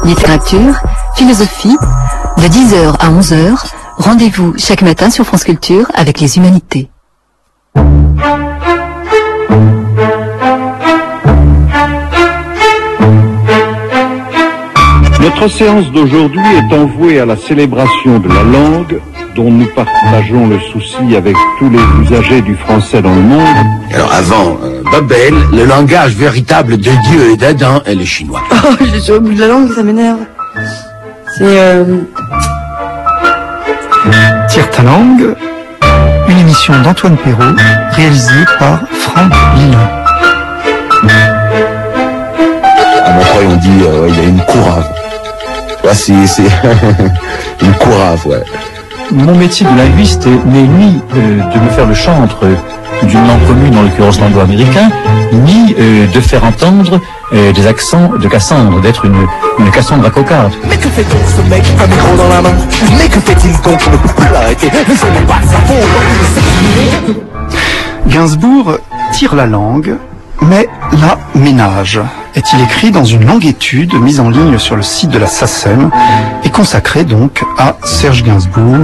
Littérature, philosophie, de 10h à 11h, rendez-vous chaque matin sur France Culture avec les humanités. Notre séance d'aujourd'hui est envouée à la célébration de la langue, dont nous partageons le souci avec tous les usagers du français dans le monde. Alors avant Babel, le langage véritable de Dieu et d'Adam est le chinois. Oh, je suis au bout de la langue, ça m'énerve. C'est Tire ta langue, une émission d'Antoine Perrault, réalisée par Franck Lillon. À Montreuil, on dit il y a une courave. Ouais, c'est une courave, ouais. Mon métier de linguiste n'est ni de me faire le chantre d'une langue commune, en l'occurrence l'anglo-américain, ni de faire entendre des accents de Cassandre, d'être une Cassandre à cocarde. Mais que fait donc ce mec, un micro dans la main? Mais que fait-il donc? On ne peut plus l'arrêter. Ne faisons pas sa faute. Gainsbourg tire la langue, mais la ménage. Est-il écrit dans une longue étude mise en ligne sur le site de la SACEM et consacrée donc à Serge Gainsbourg,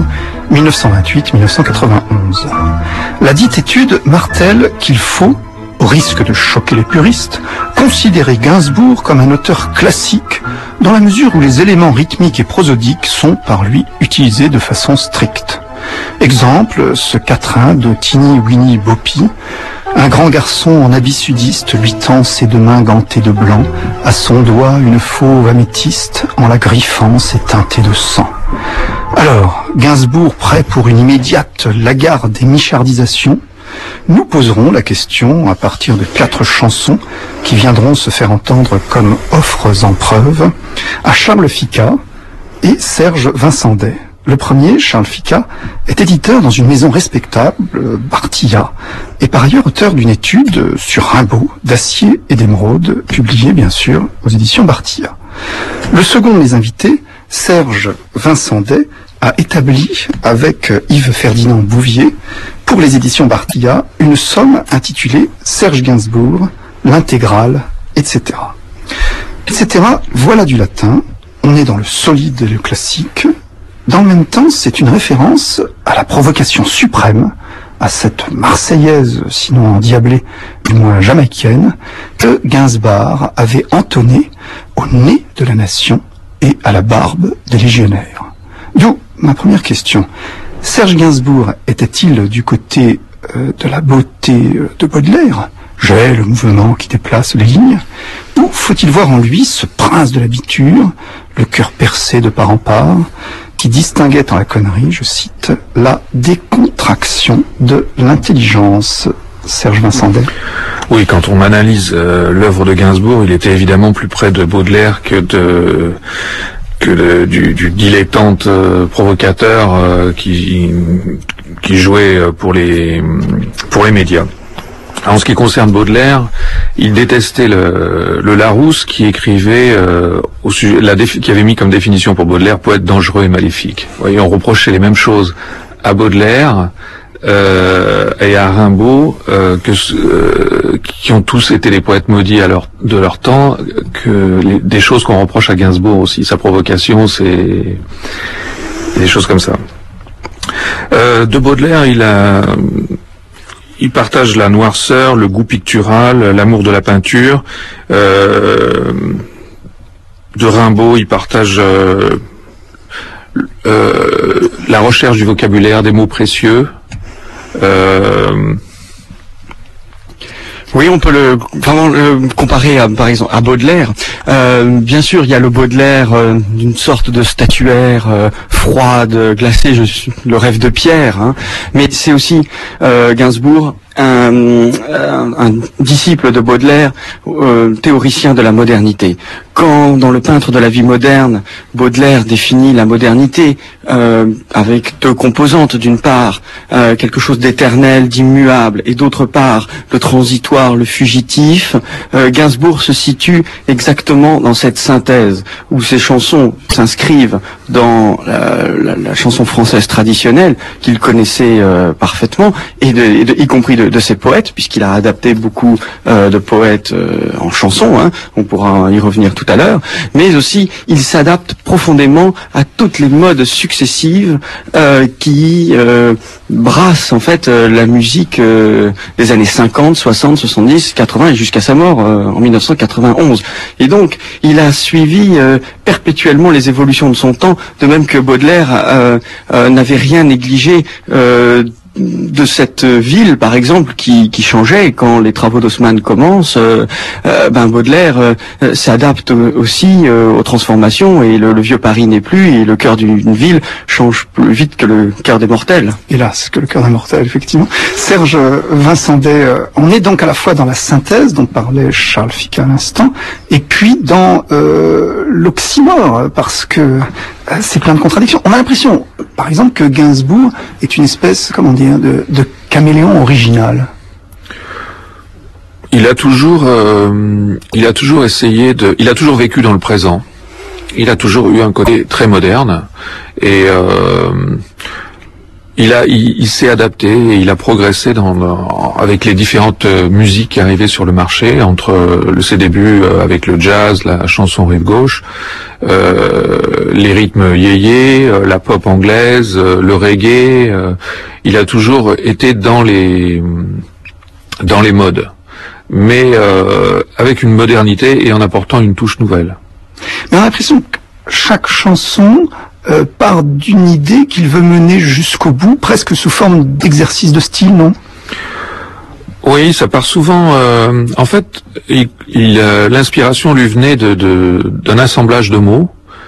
1928-1991. La dite étude martèle qu'il faut, au risque de choquer les puristes, considérer Gainsbourg comme un auteur classique dans la mesure où les éléments rythmiques et prosodiques sont par lui utilisés de façon stricte. Exemple, ce quatrain de Tiny Winnie Boppy. Un grand garçon en habit sudiste lui tend ses deux mains gantées de blanc, à son doigt une fauve améthyste, en la griffant s'est teintée de sang. Alors, Gainsbourg prêt pour une immédiate lagarde et michardisation? Nous poserons la question à partir de 4 chansons qui viendront se faire entendre comme offres en preuve à Charles Ficca et Serge Vincendet. Le premier, Charles Ficca, est éditeur dans une maison respectable, Bartilla, et par ailleurs auteur d'une étude sur Rimbaud, d'Acier et d'Émeraude, publiée bien sûr aux éditions Bartilla. Le second de mes invités, Serge Vincendet, a établi avec Yves-Ferdinand Bouvier, pour les éditions Bartilla, une somme intitulée Serge Gainsbourg, l'intégrale, etc. Etc. Voilà du latin, on est dans le solide et le classique. Dans le même temps, c'est une référence à la provocation suprême, à cette Marseillaise, sinon endiablée, du moins jamaïcaine, que Gainsbourg avait entonnée au nez de la nation et à la barbe des légionnaires. D'où ma première question. Serge Gainsbourg était-il du côté de la beauté de Baudelaire, j'ai le mouvement qui déplace les lignes, ou faut-il voir en lui ce prince de l'habiture, le cœur percé de part en part, qui distinguait en la connerie, je cite, la décontraction de l'intelligence? Serge Vincendet. Oui, quand on analyse l'œuvre de Gainsbourg, il était évidemment plus près de Baudelaire que du dilettante provocateur qui jouait pour les médias. En ce qui concerne Baudelaire, il détestait le Larousse qui écrivait au sujet, qui avait mis comme définition pour Baudelaire poète dangereux et maléfique. Vous voyez, on reprochait les mêmes choses à Baudelaire et à Rimbaud qui ont tous été les poètes maudits de leur temps, des choses qu'on reproche à Gainsbourg aussi. Sa provocation, c'est des choses comme ça. De Baudelaire, il partage la noirceur, le goût pictural, l'amour de la peinture. De Rimbaud, il partage la recherche du vocabulaire, des mots précieux. Oui, on peut vraiment le comparer par exemple à Baudelaire. Bien sûr, il y a le Baudelaire d'une sorte de statuaire froide, glacée, le rêve de pierre. Hein. Mais c'est aussi Gainsbourg, un disciple de Baudelaire, théoricien de la modernité. Quand, dans le peintre de la vie moderne, Baudelaire définit la modernité avec 2 composantes, d'une part quelque chose d'éternel, d'immuable, et d'autre part le transitoire, le fugitif, Gainsbourg se situe exactement dans cette synthèse, où ses chansons s'inscrivent dans la chanson française traditionnelle, qu'il connaissait parfaitement, y compris de ses poètes, puisqu'il a adapté beaucoup de poètes en chansons, hein, on pourra y revenir tout tout à l'heure, mais aussi il s'adapte profondément à toutes les modes successives qui brassent en fait la musique des années 50, 60, 70, 80 et jusqu'à sa mort en 1991. Et donc il a suivi perpétuellement les évolutions de son temps, de même que Baudelaire n'avait rien négligé de cette ville, par exemple, qui changeait quand les travaux d'Haussmann commencent. Baudelaire s'adapte aussi aux transformations, et le vieux Paris n'est plus, et le cœur d'une ville change plus vite que le cœur des mortels. Hélas, que le cœur des mortels, effectivement. Serge Vincendey, on est donc à la fois dans la synthèse dont parlait Charles Ficat à l'instant, et puis dans l'oxymore, parce que c'est plein de contradictions. On a l'impression, par exemple, que Gainsbourg est une espèce, comment dire, de caméléon original. Il a toujours essayé il a toujours vécu dans le présent. Il a toujours eu un côté très moderne, et il s'est adapté et il a progressé avec les différentes musiques qui arrivaient sur le marché, entre ses débuts avec le jazz, la chanson rive gauche, les rythmes yéyé, la pop anglaise, le reggae. Il a toujours été dans les modes, mais avec une modernité et en apportant une touche nouvelle. Mais on a l'impression que chaque chanson part d'une idée qu'il veut mener jusqu'au bout, presque sous forme d'exercice de style, non? Oui, ça part souvent. En fait, l'inspiration lui venait d'un assemblage de mots,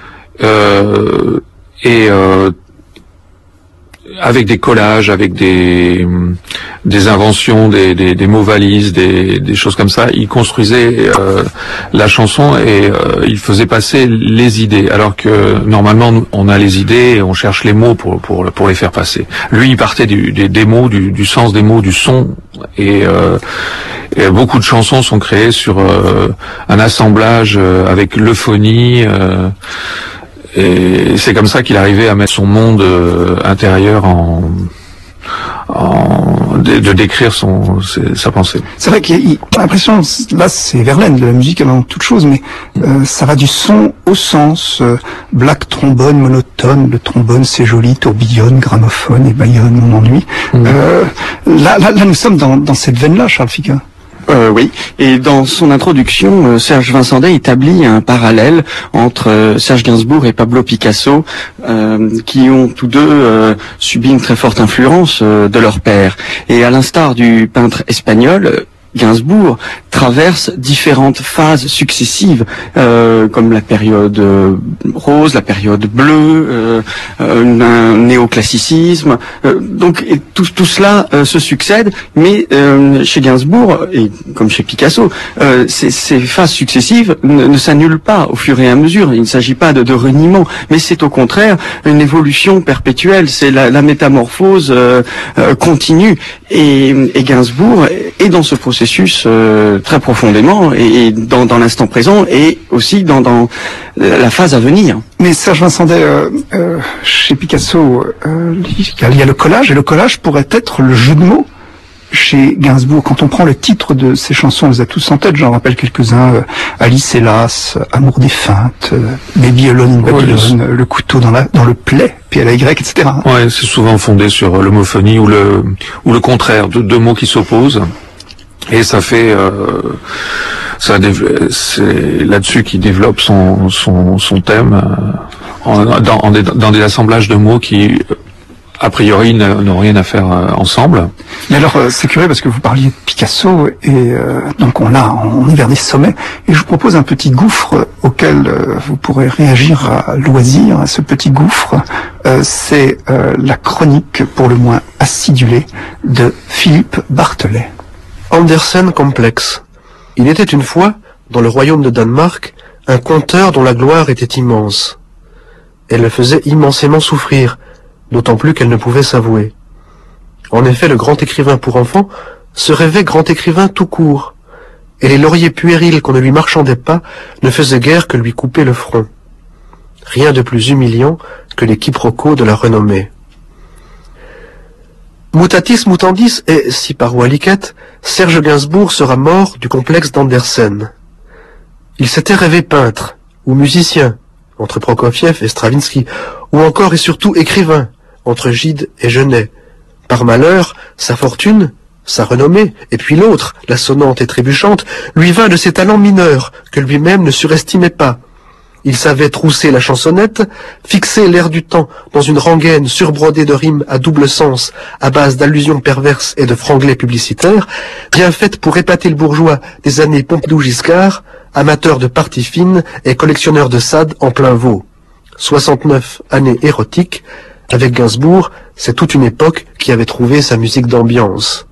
avec des collages, avec des inventions, des mots valises, des choses comme ça. Il construisait la chanson et il faisait passer les idées, alors que normalement on a les idées et on cherche les mots pour les faire passer. Lui, il partait des mots, du sens des mots, du son, et beaucoup de chansons sont créées sur un assemblage avec l'euphonie. Et c'est comme ça qu'il arrivait à mettre son monde intérieur de décrire sa pensée. C'est vrai qu'il a l'impression, là c'est Verlaine de la musique avant toute chose, mais ça va du son au sens. Black trombone monotone, le trombone c'est joli, tourbillonne, gramophone et baillonne, on ennuie. Là nous sommes dans cette veine-là, Charles Ficat. Oui, et dans son introduction, Serge Vincendey établit un parallèle entre Serge Gainsbourg et Pablo Picasso, qui ont tous deux subi une très forte influence de leur père. Et à l'instar du peintre espagnol, Gainsbourg traverse différentes phases successives, comme la période rose, la période bleue, un néoclassicisme. Donc tout cela se succède, mais chez Gainsbourg, et comme chez Picasso, ces phases successives ne s'annulent pas au fur et à mesure. Il ne s'agit pas de reniement, mais c'est au contraire une évolution perpétuelle. C'est la métamorphose continue. Et Gainsbourg est dans ce processus très profondément, et dans l'instant présent, et aussi dans la phase à venir. Mais Serge Vincendey, chez Picasso, il y a le collage, et le collage pourrait être le jeu de mots. Chez Gainsbourg, quand on prend le titre de ses chansons, on les a tous en tête, j'en rappelle quelques-uns, Alice Hélas, Amour des feintes, Baby Alone in Babylon, Le couteau dans le plaid, PLY, etc. Ouais, c'est souvent fondé sur l'homophonie ou le contraire, deux mots qui s'opposent. Et ça fait, c'est là-dessus qu'il développe son thème, dans des assemblages de mots qui, a priori, n'ont rien à faire ensemble. Mais alors, c'est curieux parce que vous parliez de Picasso, et donc on est vers des sommets, et je vous propose un petit gouffre auquel vous pourrez réagir à loisir. À ce petit gouffre, c'est la chronique pour le moins acidulée de Philippe Barthelet. Andersen complexe. Il était une fois, dans le royaume de Danemark, un conteur dont la gloire était immense. Elle le faisait immensément souffrir, d'autant plus qu'elle ne pouvait s'avouer. En effet, le grand écrivain pour enfants se rêvait grand écrivain tout court, et les lauriers puérils qu'on ne lui marchandait pas ne faisaient guère que lui couper le front. Rien de plus humiliant que les quiproquos de la renommée. Mutatis mutandis, et si par Walliquette, Serge Gainsbourg sera mort du complexe d'Andersen. Il s'était rêvé peintre, ou musicien, entre Prokofiev et Stravinsky, ou encore et surtout écrivain, entre Gide et Genet. Par malheur, sa fortune, sa renommée, et puis l'autre, la sonnante et trébuchante, lui vint de ses talents mineurs, que lui-même ne surestimait pas. Il savait trousser la chansonnette, fixer l'air du temps dans une rengaine surbrodée de rimes à double sens, à base d'allusions perverses et de franglais publicitaires, bien faite pour épater le bourgeois des années Pompidou-Giscard, amateur de parties fines et collectionneur de Sade en plein veau. 69 années érotiques, avec Gainsbourg, c'est toute une époque qui avait trouvé sa musique d'ambiance.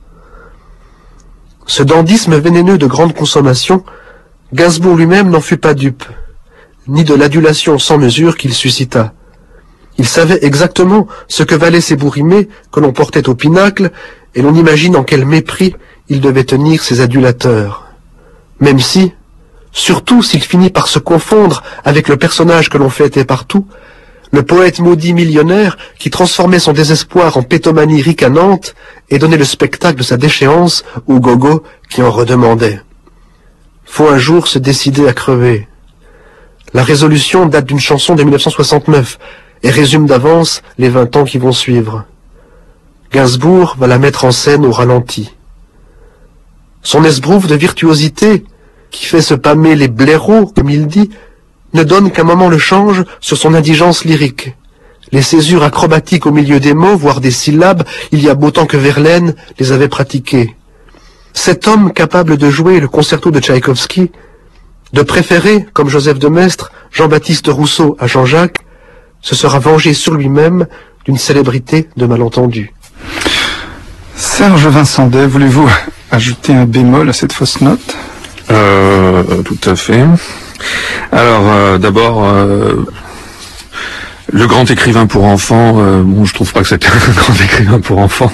Ce dandysme vénéneux de grande consommation, Gainsbourg lui-même n'en fut pas dupe, ni de l'adulation sans mesure qu'il suscita. Il savait exactement ce que valaient ces bourrimées que l'on portait au pinacle, et l'on imagine en quel mépris il devait tenir ses adulateurs. Même si, surtout s'il finit par se confondre avec le personnage que l'on fêtait partout, le poète maudit millionnaire qui transformait son désespoir en pétomanie ricanante et donnait le spectacle de sa déchéance au gogo qui en redemandait. Faut un jour se décider à crever. La résolution date d'une chanson de 1969 et résume d'avance les 20 ans qui vont suivre. Gainsbourg va la mettre en scène au ralenti. Son esbrouffe de virtuosité, qui fait se pâmer les blaireaux, comme il dit, ne donne qu'un moment le change sur son indigence lyrique. Les césures acrobatiques au milieu des mots, voire des syllabes, il y a beau temps que Verlaine les avait pratiquées. Cet homme capable de jouer le concerto de Tchaïkovski, de préférer, comme Joseph de Maistre, Jean-Baptiste Rousseau à Jean-Jacques, se sera vengé sur lui-même d'une célébrité de malentendu. Serge Vincent Day, voulez-vous ajouter un bémol à cette fausse note? Tout à fait. Alors, d'abord, le grand écrivain pour enfants, bon, je trouve pas que c'était un grand écrivain pour enfants.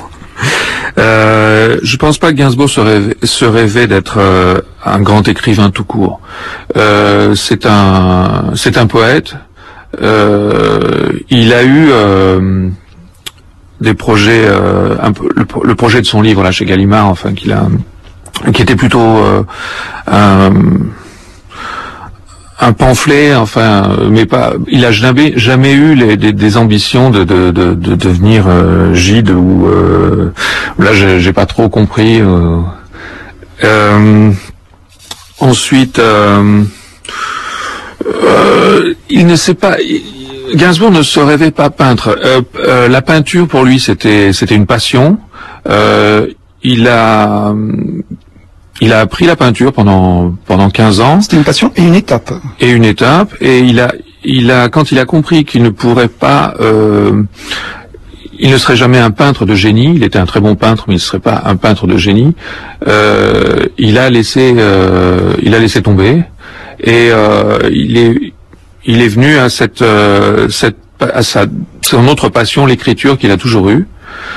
Je pense pas que Gainsbourg se rêvait d'être un grand écrivain tout court. C'est un poète. Il a eu des projets, le projet de son livre là chez Gallimard, enfin qui était plutôt un pamphlet, enfin, mais pas. Il a jamais eu des ambitions de devenir Gide ou là j'ai pas trop compris. Ensuite, il ne sait pas. Gainsbourg ne se rêvait pas peintre. La peinture pour lui c'était une passion. Il a appris la peinture pendant 15 ans. C'était une passion et une étape. Et une étape. Et quand il a compris qu'il ne pourrait pas, il ne serait jamais un peintre de génie. Il était un très bon peintre, mais il ne serait pas un peintre de génie. Il a laissé tomber. Et il est venu à son autre passion, l'écriture qu'il a toujours eue.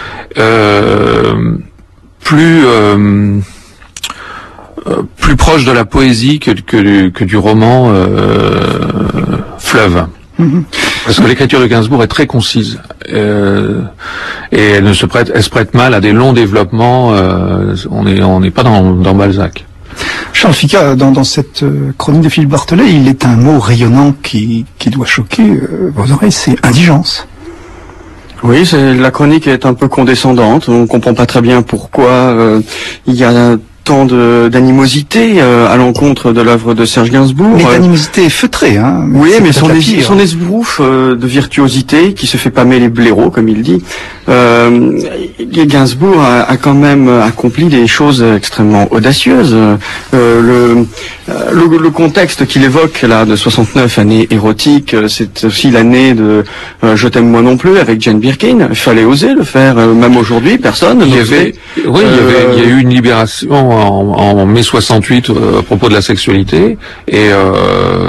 Plus proche de la poésie que du roman fleuve. Parce que l'écriture de Gainsbourg est très concise et elle se prête mal à des longs développements. On n'est pas dans Balzac. Charles Ficca, dans cette chronique de Philippe Barthelet, il est un mot rayonnant qui doit choquer vos oreilles, c'est indigence. Oui, la chronique est un peu condescendante. On comprend pas très bien pourquoi il y a tant d'animosité à l'encontre de l'œuvre de Serge Gainsbourg. Mais d'animosité feutrée, hein. Oui, mais son esbrouffe de virtuosité qui se fait pâmer les blaireaux, comme il dit. Gainsbourg a quand même accompli des choses extrêmement audacieuses. Le contexte qu'il évoque là de 69 années érotiques, c'est aussi l'année de Je t'aime moi non plus avec Jane Birkin. Il fallait oser le faire, même aujourd'hui, personne ne le fait. Oui, il y a eu une libération en mai 68 à propos de la sexualité et il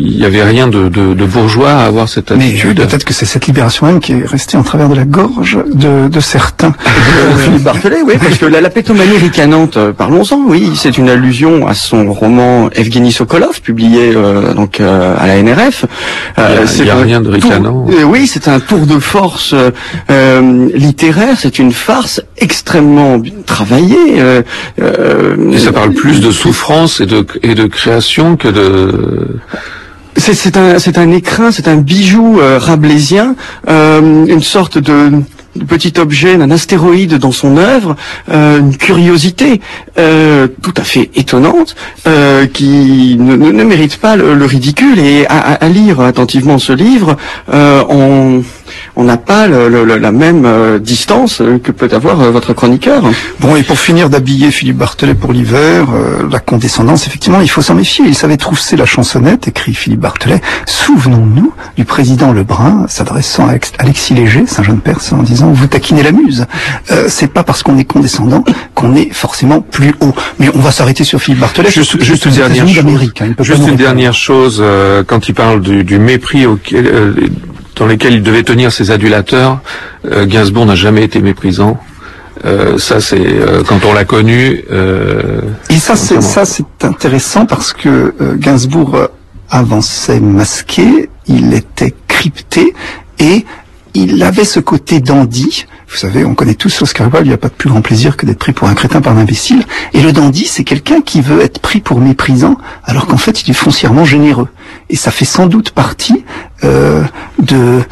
il y avait rien de bourgeois à avoir cette attitude. Mais peut-être que c'est cette libération même qui est restée en travers de la gorge de certains. Philippe Bartelet, oui, parce que la pétomanie ricanante, parlons-en, oui, c'est une allusion à son roman Evgeny Sokolov, publié à la NRF. Il n'y a rien de ricanant. Oui, c'est un tour de force littéraire, c'est une farce extrêmement travaillée. Et ça parle plus de souffrance et de création que de... C'est un écrin, c'est un bijou rabelaisien, une sorte de petit objet, d'un astéroïde dans son œuvre, une curiosité tout à fait étonnante qui ne mérite pas le ridicule. Et à lire attentivement ce livre, on n'a pas la même distance que peut avoir votre chroniqueur. Bon, et pour finir d'habiller Philippe Bartelet pour l'hiver, la condescendance, effectivement, il faut s'en méfier. Il savait trousser la chansonnette, écrit Philippe Bartelet. Souvenons-nous du président Lebrun s'adressant à Alexis Léger, Saint jeune Perse, en disant « Vous taquinez la muse ». C'est pas parce qu'on est condescendant qu'on est forcément plus haut. Mais on va s'arrêter sur Philippe Bartelet. Juste une dernière chose, quand il parle du mépris dans lesquels il devait tenir ses adulateurs, Gainsbourg n'a jamais été méprisant. Ça c'est quand on l'a connu. Et ça c'est intéressant parce que Gainsbourg avançait masqué, il était crypté et il avait ce côté dandy. Vous savez, on connaît tous Oscar Wilde, il n'y a pas de plus grand plaisir que d'être pris pour un crétin par un imbécile. Et le dandy, c'est quelqu'un qui veut être pris pour méprisant, alors qu'en fait, il est foncièrement généreux. Et ça fait sans doute partie de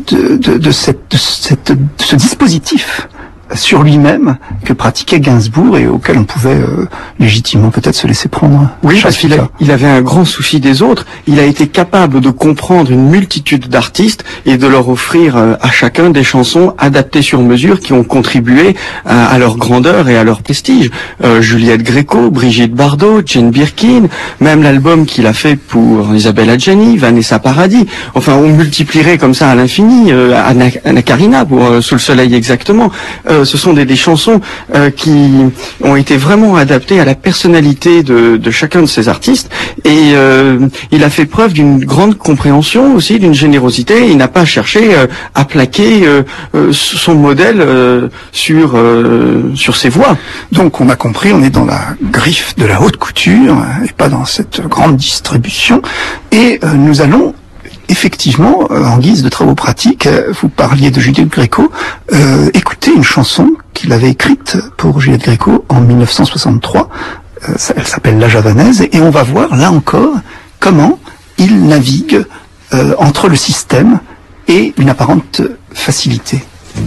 ce dispositif sur lui-même que pratiquait Gainsbourg et auquel on pouvait légitimement peut-être se laisser prendre. Oui, parce qu'il avait un grand souci des autres. Il a été capable de comprendre une multitude d'artistes et de leur offrir à chacun des chansons adaptées sur mesure qui ont contribué à leur grandeur et à leur prestige. Juliette Gréco, Brigitte Bardot, Jane Birkin, même l'album qu'il a fait pour Isabelle Adjani, Vanessa Paradis. Enfin, on multiplierait comme ça à l'infini. Anna Karina pour Sous le soleil exactement. Ce sont des chansons qui ont été vraiment adaptées à la personnalité de chacun de ces artistes. Et il a fait preuve d'une grande compréhension aussi, d'une générosité. Il n'a pas cherché à plaquer son modèle sur ses voix. Donc on a compris, on est dans la griffe de la haute couture et pas dans cette grande distribution. Et nous allons effectivement, en guise de travaux pratiques, vous parliez de Juliette Gréco, écoutez une chanson qu'il avait écrite pour Juliette Gréco en 1963, elle s'appelle La Javanaise, et on va voir là encore comment il navigue entre le système et une apparente facilité.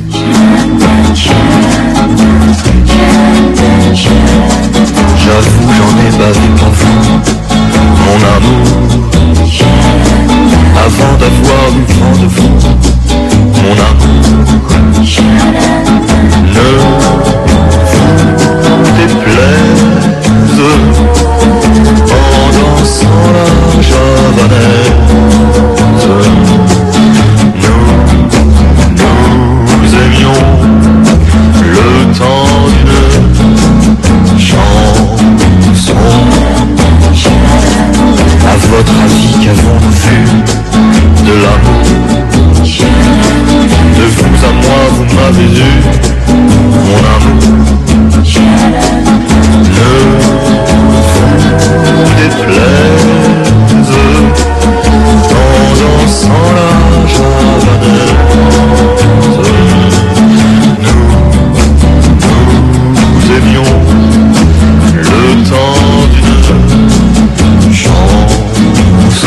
J'avoue, j'en ai bavé parfois, mon amour, avant d'avoir eu vent de vous, mon amour, ne vous déplaise en dansant la javanaise. Nous aimions le temps d'une chanson. À votre avis, qu'avons-nous vu de l'amour? De vous à moi, vous m'avez eu, mon amour. Ne vous déplaise en dansant la javanaise. Nous aimions le temps d'une chanson.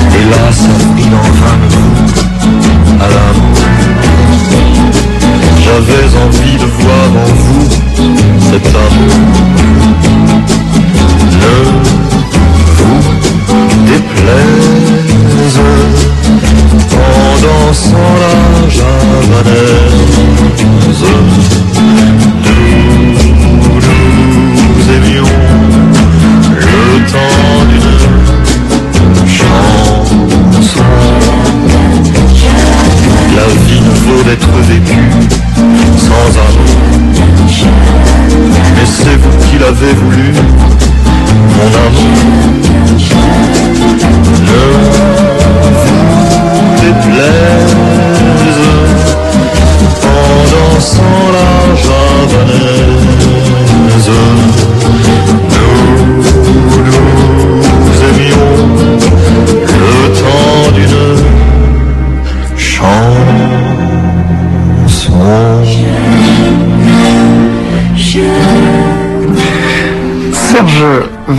Hélas, il en vint me à l'amour.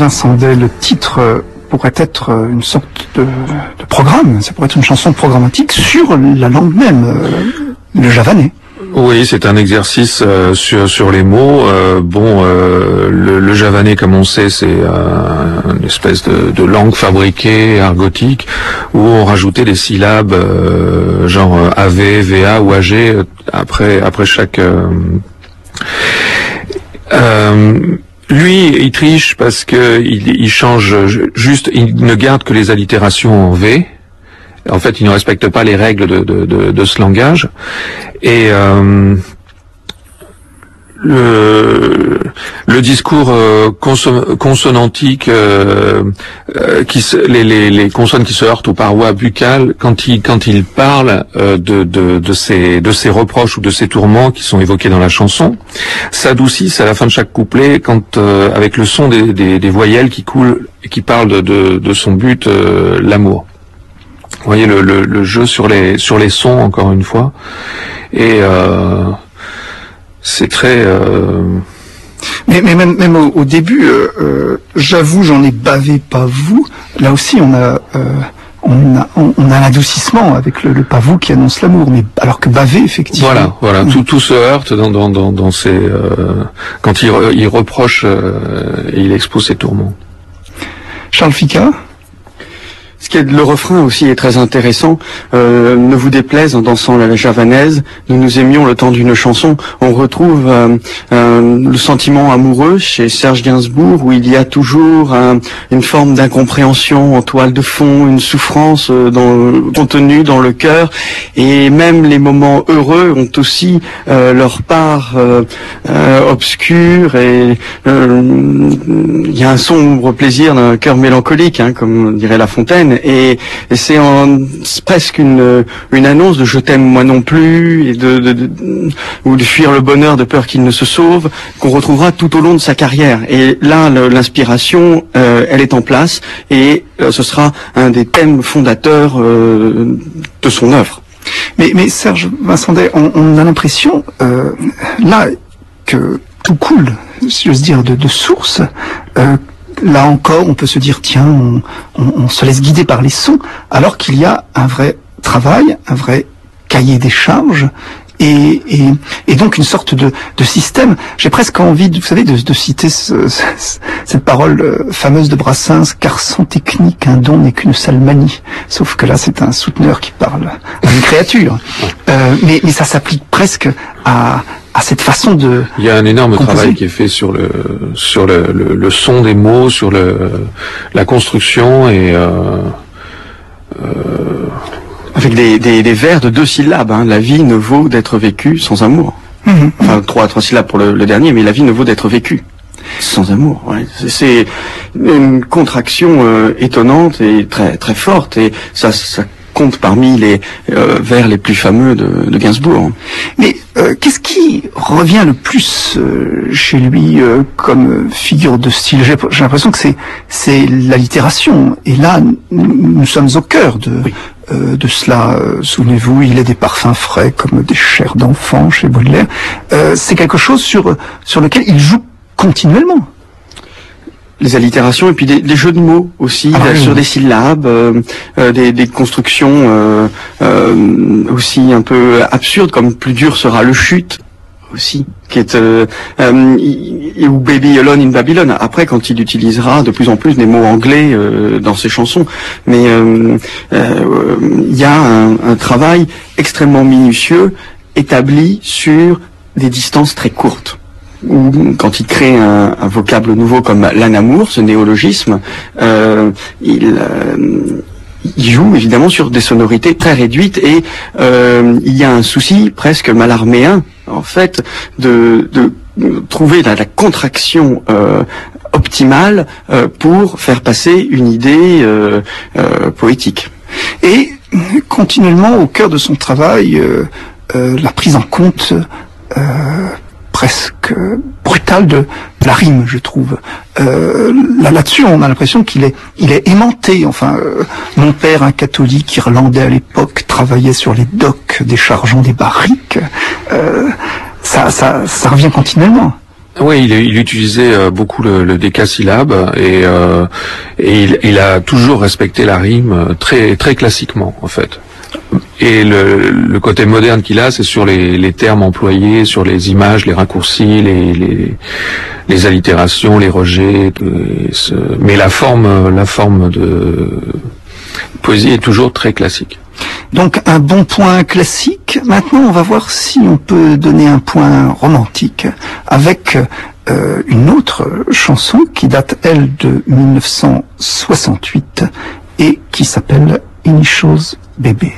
Vincent Day, le titre pourrait être une sorte de programme, ça pourrait être une chanson programmatique sur la langue même, le javanais. Oui, c'est un exercice sur les mots. Le javanais, comme on sait, c'est une espèce de langue fabriquée, argotique, où on rajoutait des syllabes genre AV, VA ou AG après chaque... Lui, il triche parce que il change juste, il ne garde que les allitérations en V. En fait, il ne respecte pas les règles de ce langage. Et le discours consonantique, les consonnes qui se heurtent aux parois buccales, quand il parle de ses reproches ou de ses tourments qui sont évoqués dans la chanson, s'adoucissent à la fin de chaque couplet avec le son des voyelles qui coulent et qui parlent de son but, l'amour. Vous voyez le jeu sur les sons, encore une fois, et c'est très... Mais même au début, j'avoue, j'en ai bavé, pas vous. Là aussi, on a un adoucissement avec le pas vous qui annonce l'amour, mais alors que bavé, effectivement. Voilà, tout se heurte dans ces quand il reproche et il expose ses tourments. Charles Ficard. Ce qui est le refrain aussi est très intéressant. Ne vous déplaise en dansant la javanaise, nous nous aimions le temps d'une chanson. On retrouve le sentiment amoureux chez Serge Gainsbourg, où il y a toujours une forme d'incompréhension en toile de fond, une souffrance contenue dans le cœur, et même les moments heureux ont aussi leur part obscure, et il y a un sombre plaisir d'un cœur mélancolique, comme dirait La Fontaine. Et c'est presque une annonce de je t'aime moi non plus, et ou de fuir le bonheur de peur qu'il ne se sauve, qu'on retrouvera tout au long de sa carrière. Et là, l'inspiration, elle est en place, et ce sera un des thèmes fondateurs de son œuvre. Mais Serge Vincent Day, on a l'impression là que tout coule, si j'ose dire, de source. Là encore, on peut se dire, tiens, on se laisse guider par les sons, alors qu'il y a un vrai travail, un vrai cahier des charges, et donc une sorte de système. J'ai presque envie, vous savez, de citer cette parole fameuse de Brassens, car sans technique, un don n'est qu'une sale manie. Sauf que là, c'est un souteneur qui parle à une créature. Mais ça s'applique presque à cette façon de... Il y a un énorme travail qui est fait sur le son des mots, sur la construction, et avec des vers de 2 syllabes. La vie ne vaut d'être vécue sans amour. Enfin, 3 syllabes pour le dernier, mais la vie ne vaut d'être vécue sans amour. Ouais. C'est une contraction étonnante et très très forte, et ça compte parmi les vers les plus fameux de Gainsbourg. Mais qu'est-ce qui revient le plus chez lui comme figure de style? J'ai l'impression que c'est l'allitération. Et là, nous sommes au cœur de cela. Souvenez-vous, il est des parfums frais comme des chairs d'enfant chez Baudelaire. C'est quelque chose sur lequel il joue continuellement. Les allitérations, et puis des jeux de mots aussi, sur des syllabes, des constructions aussi un peu absurdes, comme plus dur sera le chute aussi, qui est ou Baby Alone in Babylon. Après, quand il utilisera de plus en plus des mots anglais dans ses chansons, mais il y a un travail extrêmement minutieux établi sur des distances très courtes. Ou quand il crée un vocable nouveau comme l'anamour, ce néologisme, il joue évidemment sur des sonorités très réduites, et il y a un souci presque malarméen en fait de trouver la contraction optimale pour faire passer une idée poétique. Et continuellement au cœur de son travail, la prise en compte presque brutale de la rime, je trouve. Là-dessus, on a l'impression qu'il est aimanté. Enfin, mon père, un catholique irlandais à l'époque, travaillait sur les docks déchargeant des barriques. Ça revient continuellement. Oui, il utilisait beaucoup le décasyllabe et il a toujours respecté la rime très très classiquement en fait. Et le côté moderne qu'il a, c'est sur les termes employés, sur les images, les raccourcis, les allitérations, les rejets. Mais la forme de poésie est toujours très classique. Donc un bon point classique. Maintenant, on va voir si on peut donner un point romantique avec une autre chanson qui date, elle, de 1968 et qui s'appelle Initials Bébé.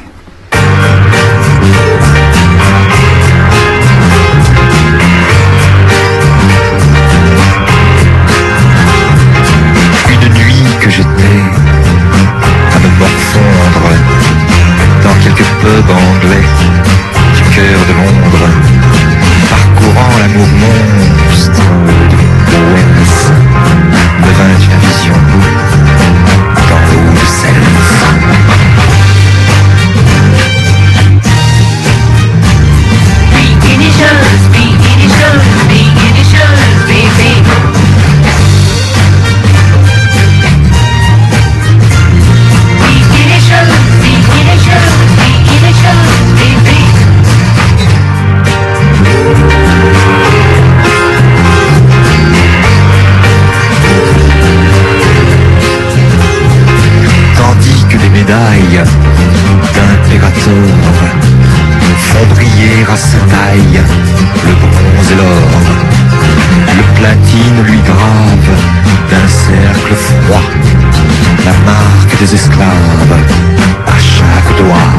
Une nuit que j'étais à me morfondre dans quelques pubs anglais du cœur de Londres, parcourant l'amour monstre de Owens, me vint une vision dans l'eau de Self. Tandis que les médailles d'impérateur font briller à sa taille le bronze et l'or, le platine lui grave d'un cercle froid la marque des esclaves à chaque doigt.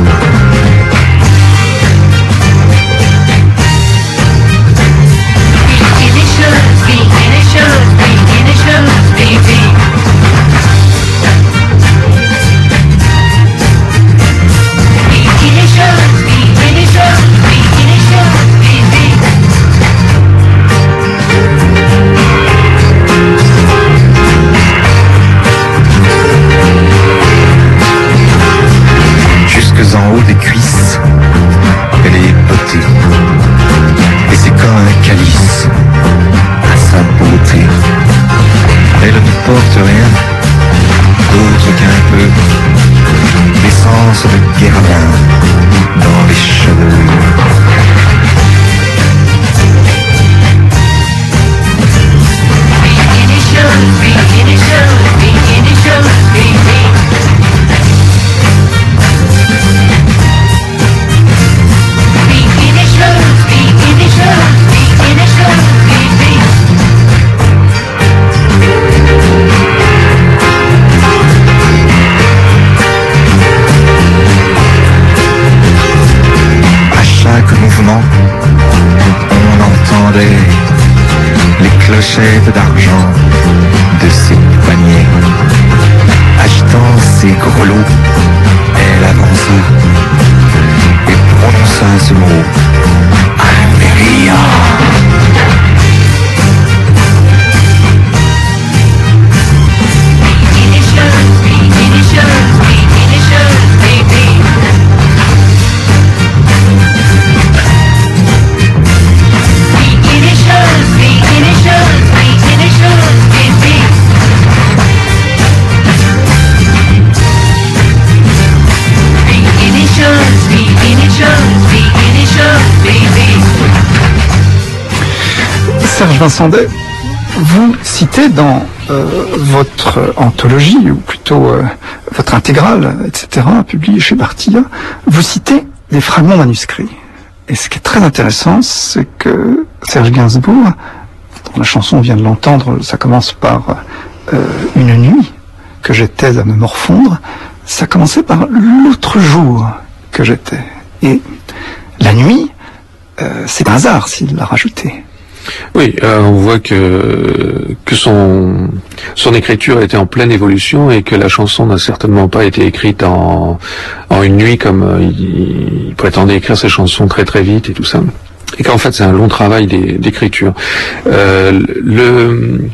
En haut des cuisses, elle est potée, et c'est comme un calice à sa beauté. Elle ne porte rien d'autre qu'un peu d'essence de guéridin dans les cheveux. On entendait les clochettes d'argent de ses poignets. Agitant ses grelots, elle avança et prononça ce mot: Almeria. Serge Vincendet, vous citez dans votre anthologie, ou plutôt votre intégrale, etc., publiée chez Bartilla, vous citez des fragments manuscrits. Et ce qui est très intéressant, c'est que Serge Gainsbourg, dans la chanson on vient de l'entendre, ça commence par une nuit que j'étais à me morfondre, ça commençait par l'autre jour que j'étais. Et la nuit, c'est un hasard s'il l'a rajouté. Oui, on voit que son écriture était en pleine évolution et que la chanson n'a certainement pas été écrite en une nuit comme il prétendait écrire ses chansons très très vite et tout ça. Et qu'en fait c'est un long travail d'écriture. Le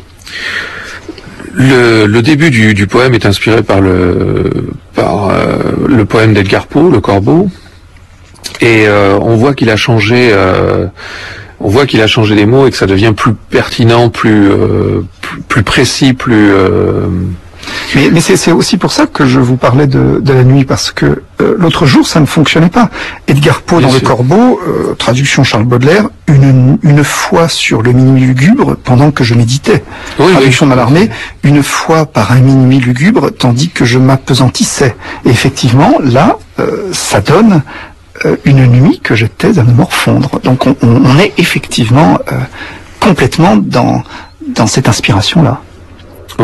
début du poème est inspiré par le poème d'Edgar Poe, Le Corbeau, et on voit qu'il a changé on voit qu'il a changé les mots et que ça devient plus pertinent, plus précis, plus... Mais c'est aussi pour ça que je vous parlais de la nuit, parce que l'autre jour, ça ne fonctionnait pas. Edgar Poe dans Le Corbeau, traduction Charles Baudelaire, une fois sur le minuit lugubre pendant que je méditais. Oui, traduction Mallarmé, une fois par un minuit lugubre tandis que je m'appesantissais. Et effectivement, là, ça donne une nuit que j'étais à me morfondre. Donc on est effectivement complètement dans cette inspiration-là.